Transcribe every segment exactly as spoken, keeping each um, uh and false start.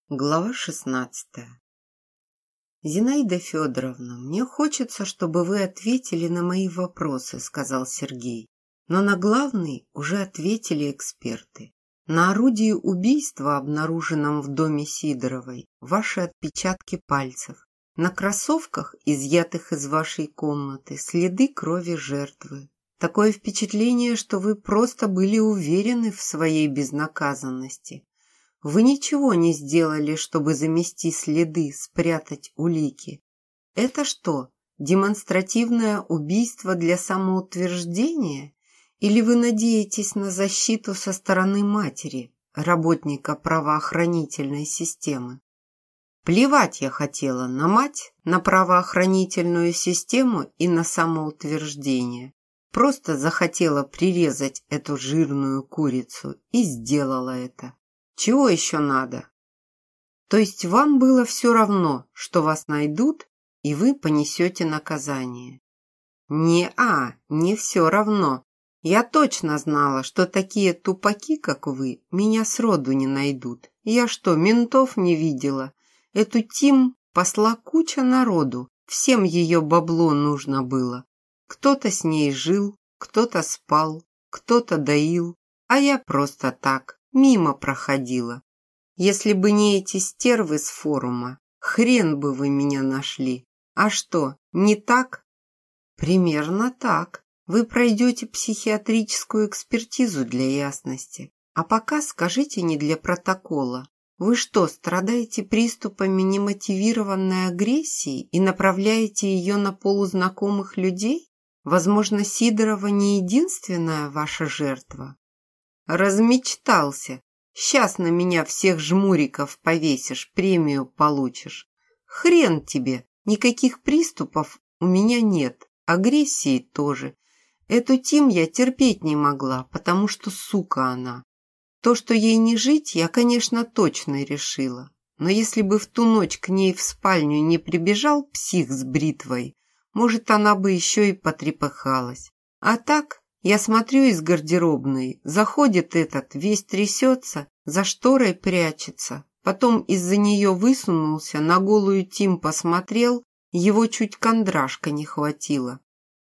Глава шестнадцатая. «Зинаида Федоровна, мне хочется, чтобы вы ответили на мои вопросы», — сказал Сергей. «Но на главный уже ответили эксперты. На орудии убийства, обнаруженном в доме Сидоровой, ваши отпечатки пальцев. На кроссовках, изъятых из вашей комнаты, следы крови жертвы. Такое впечатление, что вы просто были уверены в своей безнаказанности. Вы ничего не сделали, чтобы замести следы, спрятать улики. Это что, демонстративное убийство для самоутверждения? Или вы надеетесь на защиту со стороны матери, работника правоохранительной системы? Плевать я хотела на мать, на правоохранительную систему и на самоутверждение. Просто захотела прирезать эту жирную курицу и сделала это. Чего еще надо? То есть вам было все равно, что вас найдут, и вы понесете наказание? Не-а, не все равно. Я точно знала, что такие тупаки, как вы, меня сроду не найдут. Я что, ментов не видела? Эту Тим посла куча народу, всем ее бабло нужно было. Кто-то с ней жил, кто-то спал, кто-то доил, а я просто так. Мимо проходила. Если бы не эти стервы с форума, хрен бы вы меня нашли. А что, не так? Примерно так. Вы пройдете психиатрическую экспертизу для ясности. А пока скажите не для протокола. Вы что, страдаете приступами немотивированной агрессии и направляете ее на полузнакомых людей? Возможно, Сидорова не единственная ваша жертва? Размечтался. Сейчас на меня всех жмуриков повесишь, премию получишь. Хрен тебе, никаких приступов у меня нет, агрессии тоже. Эту Тим я терпеть не могла, потому что сука она. То, что ей не жить, я, конечно, точно решила. Но если бы в ту ночь к ней в спальню не прибежал псих с бритвой, может, она бы еще и потрепыхалась. А так... Я смотрю из гардеробной, заходит этот, весь трясется, за шторой прячется. Потом из-за нее высунулся, на голую Тим посмотрел, его чуть кондрашка не хватило.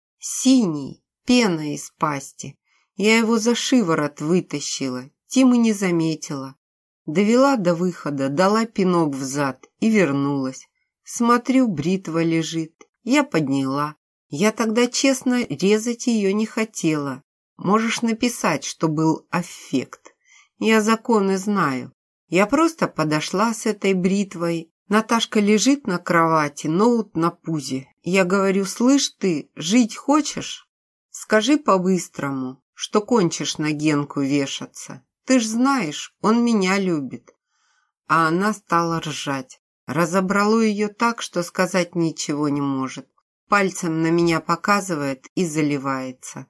Синий, пена из пасти. Я его за шиворот вытащила, Тим и не заметила. Довела до выхода, дала пинок взад и вернулась. Смотрю, бритва лежит. Я подняла. Я тогда, честно, резать ее не хотела. Можешь написать, что был аффект. Я законы знаю. Я просто подошла с этой бритвой. Наташка лежит на кровати, ноут на пузе. Я говорю, слышь ты, жить хочешь? Скажи по-быстрому, что кончишь на Генку вешаться. Ты ж знаешь, он меня любит. А она стала ржать. Разобрало ее так, что сказать ничего не может. Пальцем на меня показывает и заливается.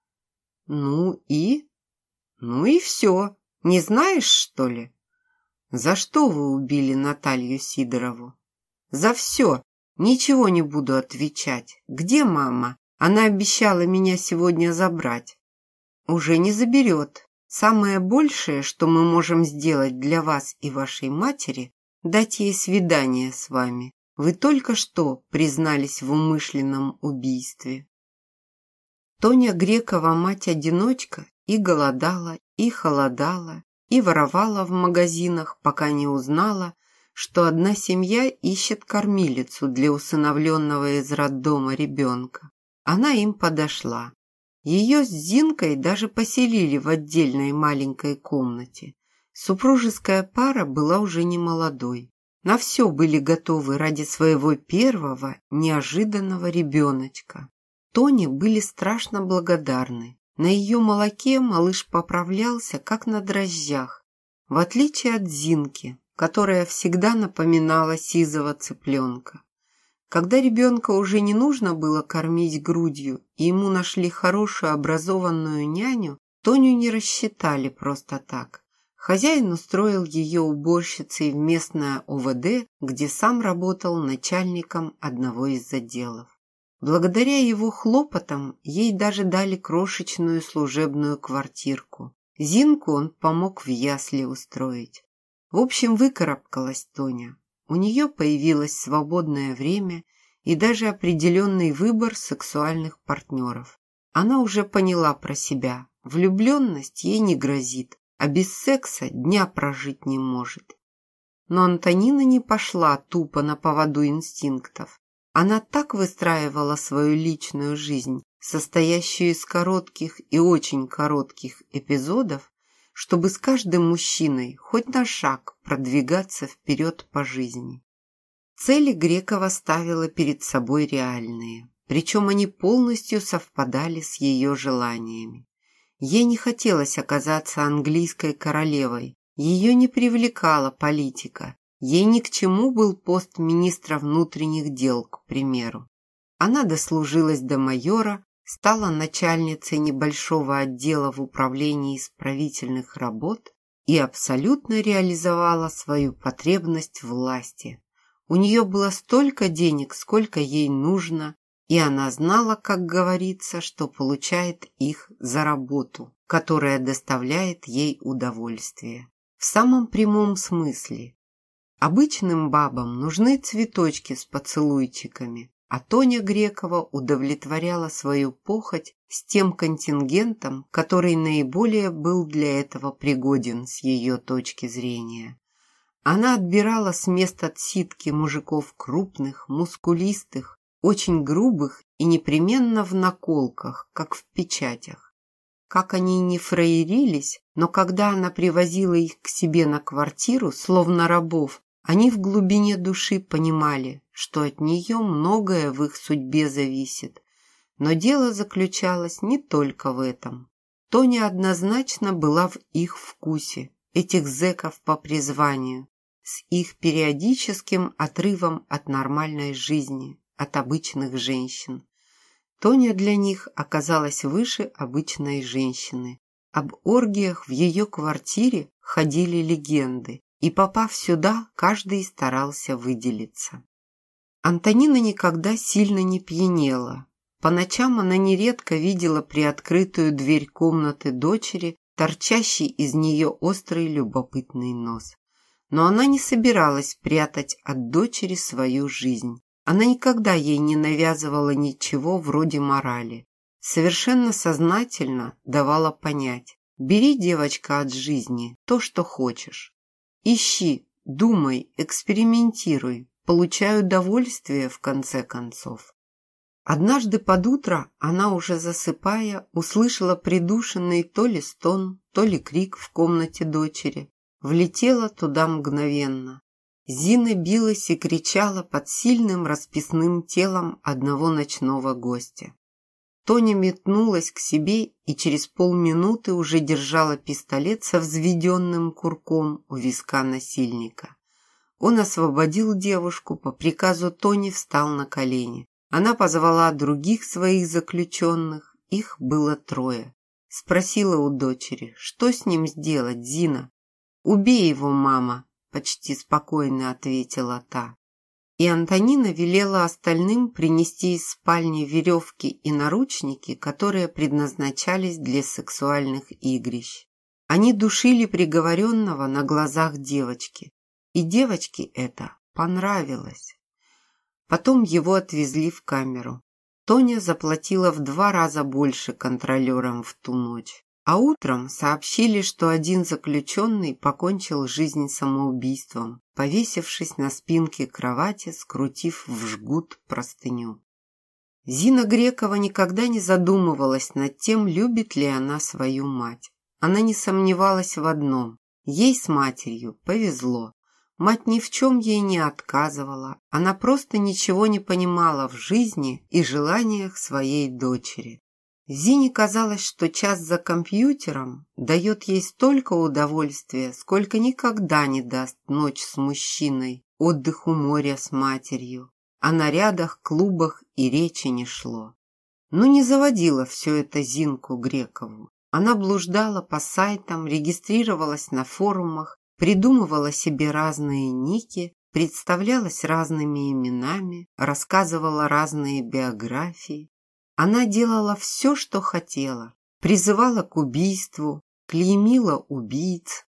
Ну и? Ну и все. Не знаешь, что ли? За что вы убили Наталью Сидорову? За все. Ничего не буду отвечать. Где мама? Она обещала меня сегодня забрать. Уже не заберет. Самое большее, что мы можем сделать для вас и вашей матери, дать ей свидание с вами. Вы только что признались в умышленном убийстве. Тоня Грекова мать-одиночка и голодала, и холодала, и воровала в магазинах, пока не узнала, что одна семья ищет кормилицу для усыновленного из роддома ребенка. Она им подошла. Ее с Зинкой даже поселили в отдельной маленькой комнате. Супружеская пара была уже не молодой. На все были готовы ради своего первого, неожиданного ребеночка. Тоне были страшно благодарны. На ее молоке малыш поправлялся, как на дрожжах, в отличие от Зинки, которая всегда напоминала сизого цыпленка. Когда ребенка уже не нужно было кормить грудью, и ему нашли хорошую образованную няню, Тоню не рассчитали просто так. Хозяин устроил ее уборщицей в местное о вэ дэ, где сам работал начальником одного из отделов. Благодаря его хлопотам ей даже дали крошечную служебную квартирку. Зинку он помог в ясли устроить. В общем, выкарабкалась Тоня. У нее появилось свободное время и даже определенный выбор сексуальных партнеров. Она уже поняла про себя. Влюбленность ей не грозит, а без секса дня прожить не может. Но Антонина не пошла тупо на поводу инстинктов. Она так выстраивала свою личную жизнь, состоящую из коротких и очень коротких эпизодов, чтобы с каждым мужчиной хоть на шаг продвигаться вперед по жизни. Цели Грекова ставила перед собой реальные, причем они полностью совпадали с ее желаниями. Ей не хотелось оказаться английской королевой, ее не привлекала политика, ей ни к чему был пост министра внутренних дел, к примеру. Она дослужилась до майора, стала начальницей небольшого отдела в управлении исправительных работ и абсолютно реализовала свою потребность в власти. У нее было столько денег, сколько ей нужно, и она знала, как говорится, что получает их за работу, которая доставляет ей удовольствие. В самом прямом смысле. Обычным бабам нужны цветочки с поцелуйчиками, а Тоня Грекова удовлетворяла свою похоть с тем контингентом, который наиболее был для этого пригоден с ее точки зрения. Она отбирала с мест отсидки мужиков крупных, мускулистых, очень грубых и непременно в наколках, как в печатях. Как они не фраерились, но когда она привозила их к себе на квартиру, словно рабов, они в глубине души понимали, что от нее многое в их судьбе зависит. Но дело заключалось не только в этом. Тоня однозначно была в их вкусе, этих зэков по призванию, с их периодическим отрывом от нормальной жизни, от обычных женщин. Тоня для них оказалась выше обычной женщины. Об оргиях в ее квартире ходили легенды, и, попав сюда, каждый старался выделиться. Антонина никогда сильно не пьянела. По ночам она нередко видела приоткрытую дверь комнаты дочери, торчащий из нее острый любопытный нос. Но она не собиралась прятать от дочери свою жизнь. Она никогда ей не навязывала ничего вроде морали. Совершенно сознательно давала понять: бери, девочка, от жизни то, что хочешь. Ищи, думай, экспериментируй, получай удовольствие в конце концов. Однажды под утро она, уже засыпая, услышала придушенный то ли стон, то ли крик в комнате дочери. Влетела туда мгновенно. Зина билась и кричала под сильным расписным телом одного ночного гостя. Тоня метнулась к себе и через полминуты уже держала пистолет со взведенным курком у виска насильника. Он освободил девушку, по приказу Тони встал на колени. Она позвала других своих заключенных, их было трое. Спросила у дочери: что с ним сделать, Зина? «Убей его, мама», — почти спокойно ответила та. И Антонина велела остальным принести из спальни веревки и наручники, которые предназначались для сексуальных игрищ. Они душили приговоренного на глазах девочки, и девочке это понравилось. Потом его отвезли в камеру. Тоня заплатила в два раза больше контролерам в ту ночь. А утром сообщили, что один заключенный покончил жизнь самоубийством, повесившись на спинке кровати, скрутив в жгут простыню. Зина Грекова никогда не задумывалась над тем, любит ли она свою мать. Она не сомневалась в одном: ей с матерью повезло. Мать ни в чем ей не отказывала, она просто ничего не понимала в жизни и желаниях своей дочери. Зине казалось, что час за компьютером дает ей столько удовольствия, сколько никогда не даст ночь с мужчиной, отдых у моря с матерью. О нарядах, клубах и речи не шло. Но не заводила все это Зинку Грекову. Она блуждала по сайтам, регистрировалась на форумах, придумывала себе разные ники, представлялась разными именами, рассказывала разные биографии. Она делала все, что хотела, призывала к убийству, клеймила убийц,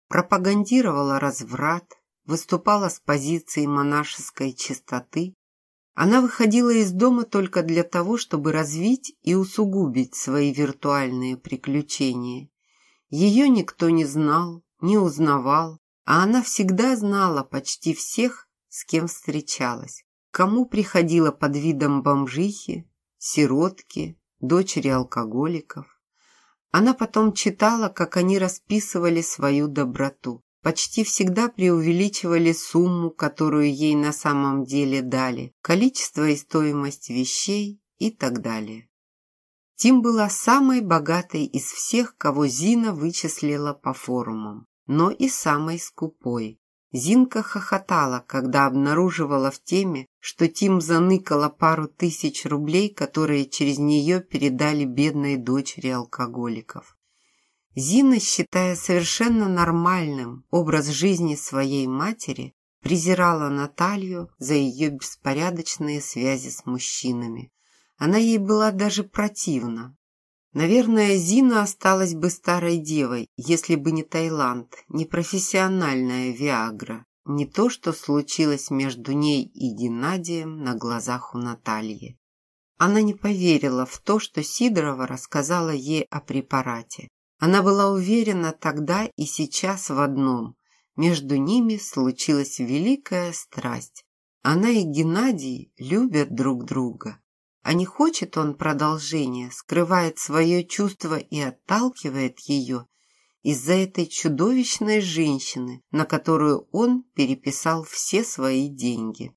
пропагандировала разврат, выступала с позиции монашеской чистоты. Она выходила из дома только для того, чтобы развить и усугубить свои виртуальные приключения. Ее никто не знал, не узнавал, а она всегда знала почти всех, с кем встречалась. Кому приходила под видом бомжихи, сиротки, дочери алкоголиков. Она потом читала, как они расписывали свою доброту. Почти всегда преувеличивали сумму, которую ей на самом деле дали, количество и стоимость вещей и так далее. Тим была самой богатой из всех, кого Зина вычислила по форумам, но и самой скупой. Зинка хохотала, когда обнаруживала в теме, что Тим заныкала пару тысяч рублей, которые через нее передали бедной дочери алкоголиков. Зина, считая совершенно нормальным образ жизни своей матери, презирала Наталью за ее беспорядочные связи с мужчинами. Она ей была даже противна. Наверное, Зина осталась бы старой девой, если бы не Таиланд, не профессиональная Виагра, не то, что случилось между ней и Геннадием на глазах у Натальи. Она не поверила в то, что Сидорова рассказала ей о препарате. Она была уверена тогда и сейчас в одном. Между ними случилась великая страсть. Она и Геннадий любят друг друга. А не хочет он продолжения, скрывает свое чувство и отталкивает ее из-за этой чудовищной женщины, на которую он переписал все свои деньги.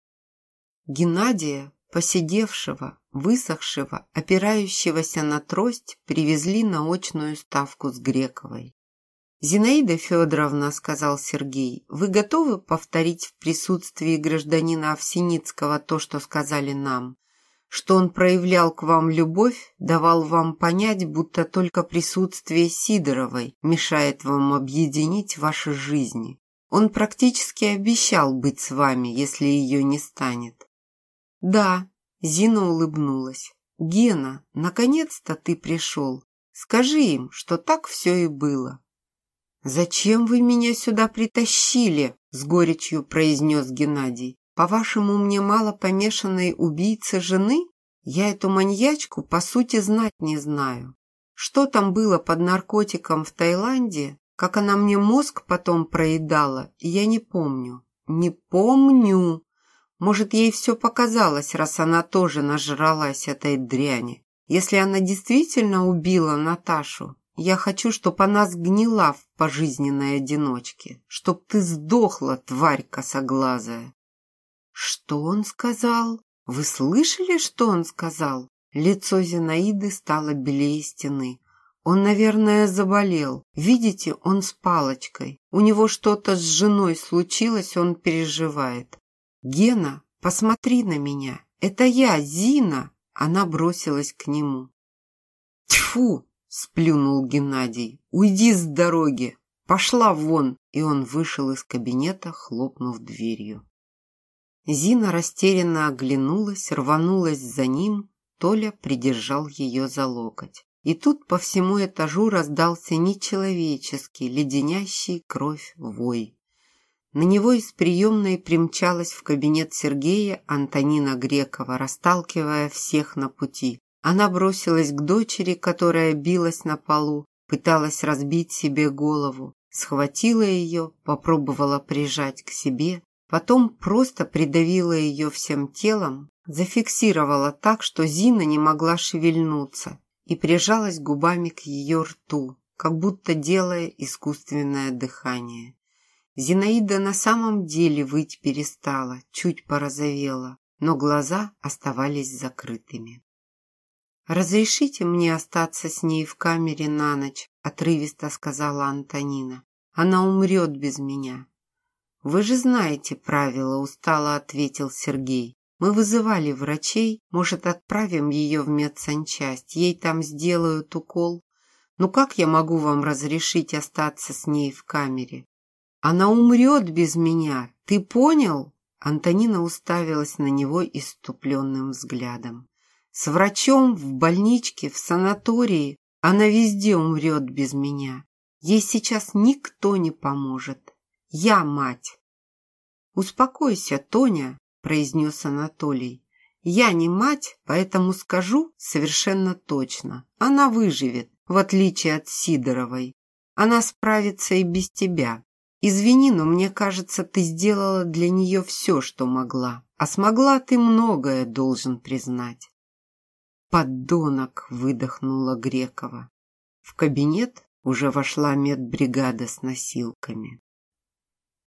Геннадия, поседевшего, высохшего, опирающегося на трость, привезли на очную ставку с Грековой. «Зинаида Федоровна, — сказал Сергей, — вы готовы повторить в присутствии гражданина Овсиницкого то, что сказали нам? Что он проявлял к вам любовь, давал вам понять, будто только присутствие Сидоровой мешает вам объединить ваши жизни. Он практически обещал быть с вами, если ее не станет». «Да», — Зина улыбнулась. «Гена, наконец-то ты пришел. Скажи им, что так все и было». «Зачем вы меня сюда притащили?» — с горечью произнес Геннадий. «По-вашему, мне мало помешанной убийцы жены? Я эту маньячку, по сути, знать не знаю. Что там было под наркотиком в Таиланде, как она мне мозг потом проедала, я не помню. Не помню. Может, ей все показалось, раз она тоже нажралась этой дряни. Если она действительно убила Наташу, я хочу, чтоб она сгнила в пожизненной одиночке, чтоб ты сдохла, тварь косоглазая». «Что он сказал? Вы слышали, что он сказал?» Лицо Зинаиды стало белее стены. «Он, наверное, заболел. Видите, он с палочкой. У него что-то с женой случилось, он переживает. Гена, посмотри на меня. Это я, Зина!» Она бросилась к нему. «Тьфу!» — сплюнул Геннадий. «Уйди с дороги! Пошла вон!» И он вышел из кабинета, хлопнув дверью. Зина растерянно оглянулась, рванулась за ним, Толя придержал ее за локоть. И тут по всему этажу раздался нечеловеческий, леденящий кровь вой. На него из приемной примчалась в кабинет Сергея Антонина Грекова, расталкивая всех на пути. Она бросилась к дочери, которая билась на полу, пыталась разбить себе голову, схватила ее, попробовала прижать к себе, потом просто придавила ее всем телом, зафиксировала так, что Зина не могла шевельнуться, и прижалась губами к ее рту, как будто делая искусственное дыхание. Зинаида на самом деле выть перестала, чуть порозовела, но глаза оставались закрытыми. «Разрешите мне остаться с ней в камере на ночь?» — отрывисто сказала Антонина. «Она умрет без меня». «Вы же знаете правила», — устало ответил Сергей. «Мы вызывали врачей, может, отправим ее в медсанчасть, ей там сделают укол. Ну как я могу вам разрешить остаться с ней в камере? Она умрет без меня, ты понял?» Антонина уставилась на него исступленным взглядом. «С врачом, в больничке, в санатории, она везде умрет без меня. Ей сейчас никто не поможет. Я мать. «Успокойся, Тоня», – произнес Анатолий. «Я не мать, поэтому скажу совершенно точно. Она выживет, в отличие от Сидоровой. Она справится и без тебя. Извини, но мне кажется, ты сделала для нее все, что могла. А смогла ты многое, должен признать». «Подонок!» – выдохнула Грекова. В кабинет уже вошла медбригада с носилками.